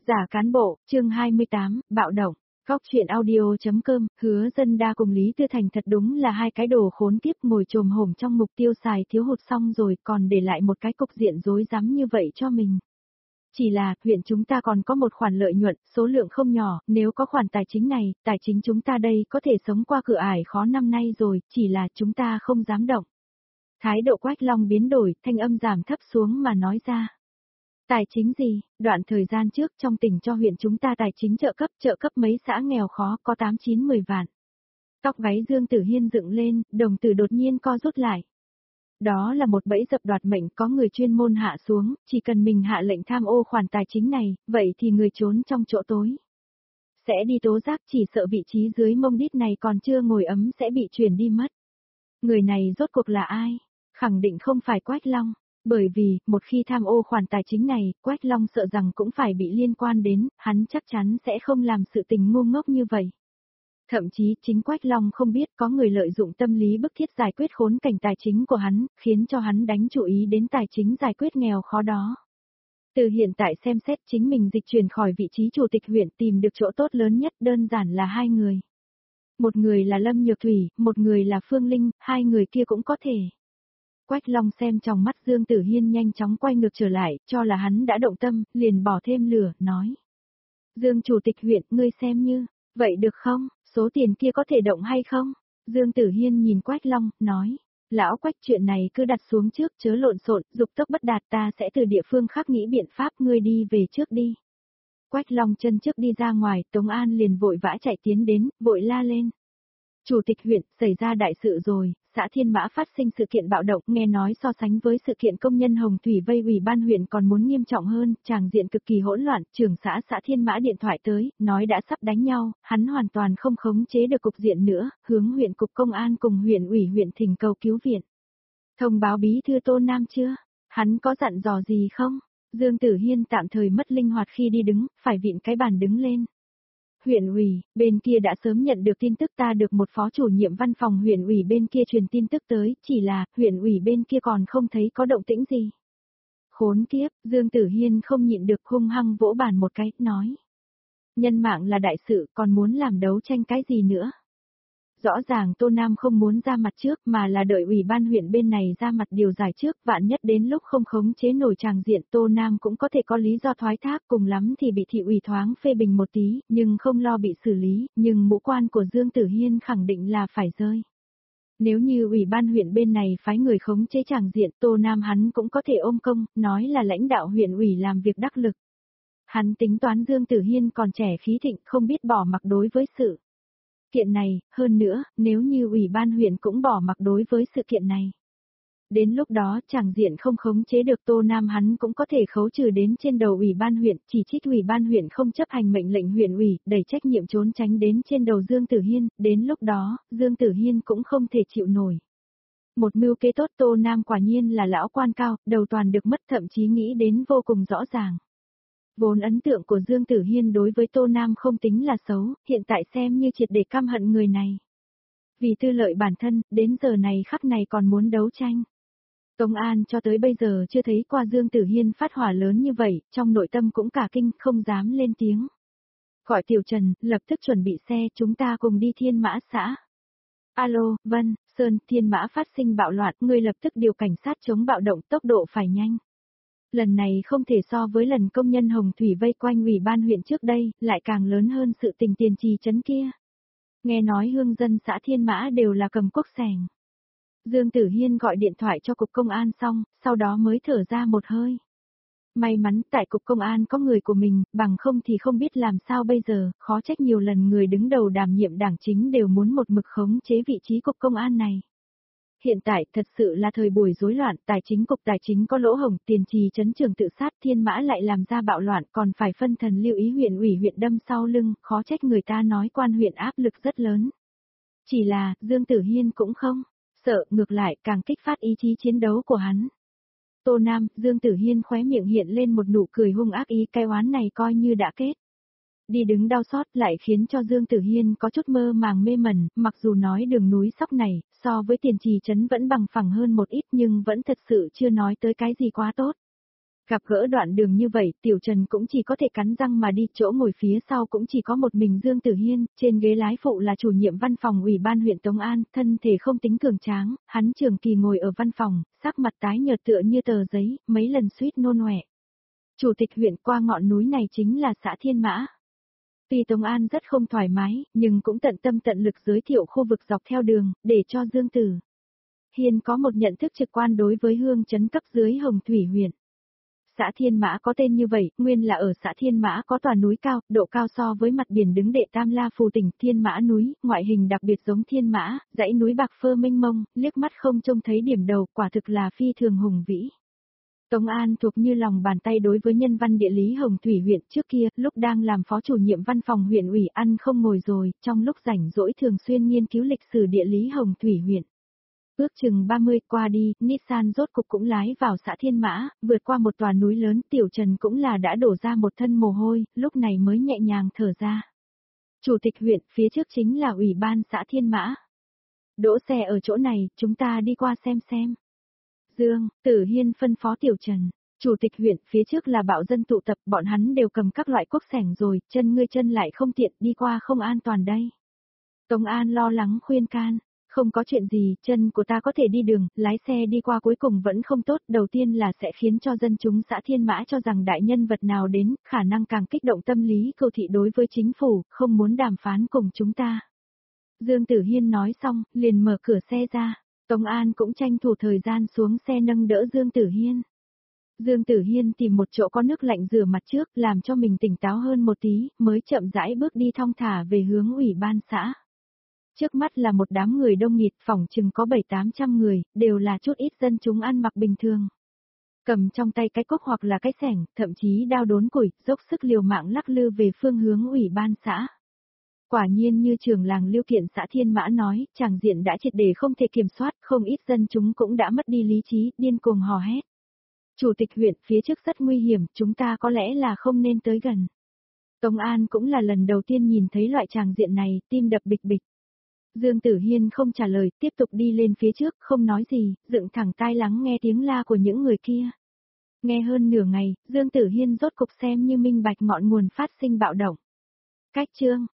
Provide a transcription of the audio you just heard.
Giả cán bộ, chương 28, bạo động. Góc chuyện audio.com, Hứa Dân Đa cùng Lý Tư Thành thật đúng là hai cái đồ khốn kiếp ngồi chồm hổm trong mục tiêu xài thiếu hụt xong rồi còn để lại một cái cục diện rối rắm như vậy cho mình. Chỉ là, huyện chúng ta còn có một khoản lợi nhuận, số lượng không nhỏ, nếu có khoản tài chính này, tài chính chúng ta đây có thể sống qua cửa ải khó năm nay rồi, chỉ là chúng ta không dám động. Thái độ Quách Long biến đổi, thanh âm giảm thấp xuống mà nói ra. Tài chính gì? Đoạn thời gian trước trong tỉnh cho huyện chúng ta tài chính trợ cấp mấy xã nghèo khó có 8-9-10 vạn. Tóc gáy Dương Tử Hiên dựng lên, đồng tử đột nhiên co rút lại. Đó là một bẫy dập đoạt mệnh có người chuyên môn hạ xuống, chỉ cần mình hạ lệnh tham ô khoản tài chính này, vậy thì người trốn trong chỗ tối. Sẽ đi tố giác chỉ sợ vị trí dưới mông đít này còn chưa ngồi ấm sẽ bị chuyển đi mất. Người này rốt cuộc là ai? Khẳng định không phải Quách Long. Bởi vì, một khi tham ô khoản tài chính này, Quách Long sợ rằng cũng phải bị liên quan đến, hắn chắc chắn sẽ không làm sự tình ngu ngốc như vậy. Thậm chí, chính Quách Long không biết có người lợi dụng tâm lý bức thiết giải quyết khốn cảnh tài chính của hắn, khiến cho hắn đánh chú ý đến tài chính giải quyết nghèo khó đó. Từ hiện tại xem xét chính mình dịch chuyển khỏi vị trí chủ tịch huyện tìm được chỗ tốt lớn nhất đơn giản là hai người. Một người là Lâm Nhược Thủy, một người là Phương Linh, hai người kia cũng có thể. Quách Long xem trong mắt Dương Tử Hiên nhanh chóng quay ngược trở lại, cho là hắn đã động tâm, liền bỏ thêm lửa, nói. Dương Chủ tịch huyện, ngươi xem như, vậy được không, số tiền kia có thể động hay không? Dương Tử Hiên nhìn Quách Long, nói. Lão Quách chuyện này cứ đặt xuống trước chớ lộn xộn, dục tốc bất đạt ta sẽ từ địa phương khác nghĩ biện pháp ngươi đi về trước đi. Quách Long chân trước đi ra ngoài, Tống An liền vội vã chạy tiến đến, vội la lên. Chủ tịch huyện, xảy ra đại sự rồi, xã Thiên Mã phát sinh sự kiện bạo động, nghe nói so sánh với sự kiện công nhân Hồng Thủy vây ủy ban huyện còn muốn nghiêm trọng hơn, tràng diện cực kỳ hỗn loạn, trưởng xã Thiên Mã điện thoại tới, nói đã sắp đánh nhau, hắn hoàn toàn không khống chế được cục diện nữa, hướng huyện cục công an cùng huyện ủy huyện thỉnh cầu cứu viện. Thông báo bí thư Tô Nam chưa? Hắn có dặn dò gì không? Dương Tử Hiên tạm thời mất linh hoạt khi đi đứng, phải vịn cái bàn đứng lên. Huyện ủy, bên kia đã sớm nhận được tin tức ta được một phó chủ nhiệm văn phòng huyện ủy bên kia truyền tin tức tới, chỉ là, huyện ủy bên kia còn không thấy có động tĩnh gì. Khốn kiếp, Dương Tử Hiên không nhịn được hung hăng vỗ bàn một cái, nói. Nhân mạng là đại sự, còn muốn làm đấu tranh cái gì nữa? Rõ ràng Tô Nam không muốn ra mặt trước mà là đợi ủy ban huyện bên này ra mặt điều giải trước, vạn nhất đến lúc không khống chế nổi tràng diện Tô Nam cũng có thể có lý do thoái thác, cùng lắm thì bị thị ủy thoáng phê bình một tí, nhưng không lo bị xử lý, nhưng mũ quan của Dương Tử Hiên khẳng định là phải rơi. Nếu như ủy ban huyện bên này phái người khống chế tràng diện Tô Nam hắn cũng có thể ôm công, nói là lãnh đạo huyện ủy làm việc đắc lực. Hắn tính toán Dương Tử Hiên còn trẻ khí thịnh không biết bỏ mặc đối với sự kiện này, hơn nữa, nếu như ủy ban huyện cũng bỏ mặc đối với sự kiện này. Đến lúc đó chẳng diện không khống chế được Tô Nam hắn cũng có thể khấu trừ đến trên đầu ủy ban huyện, chỉ trích ủy ban huyện không chấp hành mệnh lệnh huyện ủy, đẩy trách nhiệm trốn tránh đến trên đầu Dương Tử Hiên, đến lúc đó, Dương Tử Hiên cũng không thể chịu nổi. Một mưu kế tốt Tô Nam quả nhiên là lão quan cao, đầu toàn được mất thậm chí nghĩ đến vô cùng rõ ràng. Vốn ấn tượng của Dương Tử Hiên đối với Tô Nam không tính là xấu, hiện tại xem như triệt để căm hận người này. Vì tư lợi bản thân, đến giờ này khắc này còn muốn đấu tranh. Tống An cho tới bây giờ chưa thấy qua Dương Tử Hiên phát hỏa lớn như vậy, trong nội tâm cũng cả kinh, không dám lên tiếng. Gọi Tiểu Trần, lập tức chuẩn bị xe, chúng ta cùng đi Thiên Mã xã. Alo, Vân, Sơn, Thiên Mã phát sinh bạo loạn, ngươi lập tức điều cảnh sát chống bạo động tốc độ phải nhanh. Lần này không thể so với lần công nhân Hồng Thủy vây quanh ủy ban huyện trước đây, lại càng lớn hơn sự tình tiền trì trấn kia. Nghe nói hương dân xã Thiên Mã đều là cầm cuốc sẻng. Dương Tử Hiên gọi điện thoại cho cục công an xong, sau đó mới thở ra một hơi. May mắn tại cục công an có người của mình, bằng không thì không biết làm sao bây giờ, khó trách nhiều lần người đứng đầu đảm nhiệm đảng chính đều muốn một mực khống chế vị trí cục công an này. Hiện tại thật sự là thời buổi rối loạn, cục tài chính có lỗ hổng, tiền trì trấn trường tự sát Thiên Mã lại làm ra bạo loạn, còn phải phân thần lưu ý huyện ủy huyện đâm sau lưng, khó trách người ta nói quan huyện áp lực rất lớn. Chỉ là, Dương Tử Hiên cũng không sợ, ngược lại càng kích phát ý chí chiến đấu của hắn. Tô Nam, Dương Tử Hiên khóe miệng hiện lên một nụ cười hung ác ý cái oán này coi như đã kết. Đi đứng đau xót lại khiến cho Dương Tử Hiên có chút mơ màng mê mẩn, mặc dù nói đường núi sóc này, so với tiền trì trấn vẫn bằng phẳng hơn một ít nhưng vẫn thật sự chưa nói tới cái gì quá tốt. Gặp gỡ đoạn đường như vậy, Tiểu Trần cũng chỉ có thể cắn răng mà đi, chỗ ngồi phía sau cũng chỉ có một mình Dương Tử Hiên, trên ghế lái phụ là chủ nhiệm văn phòng ủy ban huyện Tống An, thân thể không tính cường tráng, hắn trường kỳ ngồi ở văn phòng, sắc mặt tái nhợt tựa như tờ giấy, mấy lần suýt nôn ọe. Chủ tịch huyện qua ngọn núi này chính là xã Thiên Mã. Tuy Tống An rất không thoải mái, nhưng cũng tận tâm tận lực giới thiệu khu vực dọc theo đường, để cho Dương Tử Hiên có một nhận thức trực quan đối với hương chấn cấp dưới Hồng Thủy huyện. Xã Thiên Mã có tên như vậy, nguyên là ở xã Thiên Mã có tòa núi cao, độ cao so với mặt biển đứng đệ Tam La Phù tỉnh Thiên Mã núi, ngoại hình đặc biệt giống Thiên Mã, dãy núi bạc phơ mênh mông, liếc mắt không trông thấy điểm đầu, quả thực là phi thường hùng vĩ. Tống An thuộc như lòng bàn tay đối với nhân văn địa lý Hồng Thủy huyện trước kia, lúc đang làm phó chủ nhiệm văn phòng huyện ủy ăn không ngồi rồi, trong lúc rảnh rỗi thường xuyên nghiên cứu lịch sử địa lý Hồng Thủy huyện. Ước chừng 30 qua đi, Nissan rốt cục cũng lái vào xã Thiên Mã, vượt qua một tòa núi lớn, Tiểu Trần cũng là đã đổ ra một thân mồ hôi, lúc này mới nhẹ nhàng thở ra. Chủ tịch huyện, phía trước chính là ủy ban xã Thiên Mã. Đỗ xe ở chỗ này, chúng ta đi qua xem. Dương Tử Hiên phân phó Tiểu Trần. Chủ tịch huyện, phía trước là bạo dân tụ tập, bọn hắn đều cầm các loại cuốc sẻng rồi, ngươi chân lại không tiện, đi qua không an toàn đây. Tống An lo lắng khuyên can. Không có chuyện gì, chân của ta có thể đi đường, lái xe đi qua cuối cùng vẫn không tốt, đầu tiên là sẽ khiến cho dân chúng xã Thiên Mã cho rằng đại nhân vật nào đến, khả năng càng kích động tâm lý cầu thị đối với chính phủ, không muốn đàm phán cùng chúng ta. Dương Tử Hiên nói xong, liền mở cửa xe ra, Tống An cũng tranh thủ thời gian xuống xe nâng đỡ Dương Tử Hiên. Dương Tử Hiên tìm một chỗ có nước lạnh rửa mặt trước, làm cho mình tỉnh táo hơn một tí, mới chậm rãi bước đi thong thả về hướng ủy ban xã. Trước mắt là một đám người đông nghịt, phỏng chừng có 700-800 người, đều là chút ít dân chúng ăn mặc bình thường. Cầm trong tay cái cốc hoặc là cái xẻng, thậm chí đao đốn củi, dốc sức liều mạng lắc lư về phương hướng ủy ban xã. Quả nhiên như trưởng làng Lưu Kiện xã Thiên Mã nói, tràng diện đã triệt để không thể kiểm soát, không ít dân chúng cũng đã mất đi lý trí, điên cuồng hò hét. Chủ tịch huyện, phía trước rất nguy hiểm, chúng ta có lẽ là không nên tới gần. Tống An cũng là lần đầu tiên nhìn thấy loại tràng diện này, tim đập bịch bịch. Dương Tử Hiên không trả lời, tiếp tục đi lên phía trước, không nói gì, dựng thẳng tai lắng nghe tiếng la của những người kia. Nghe hơn nửa ngày, Dương Tử Hiên rốt cục xem như minh bạch ngọn nguồn phát sinh bạo động. Cách chương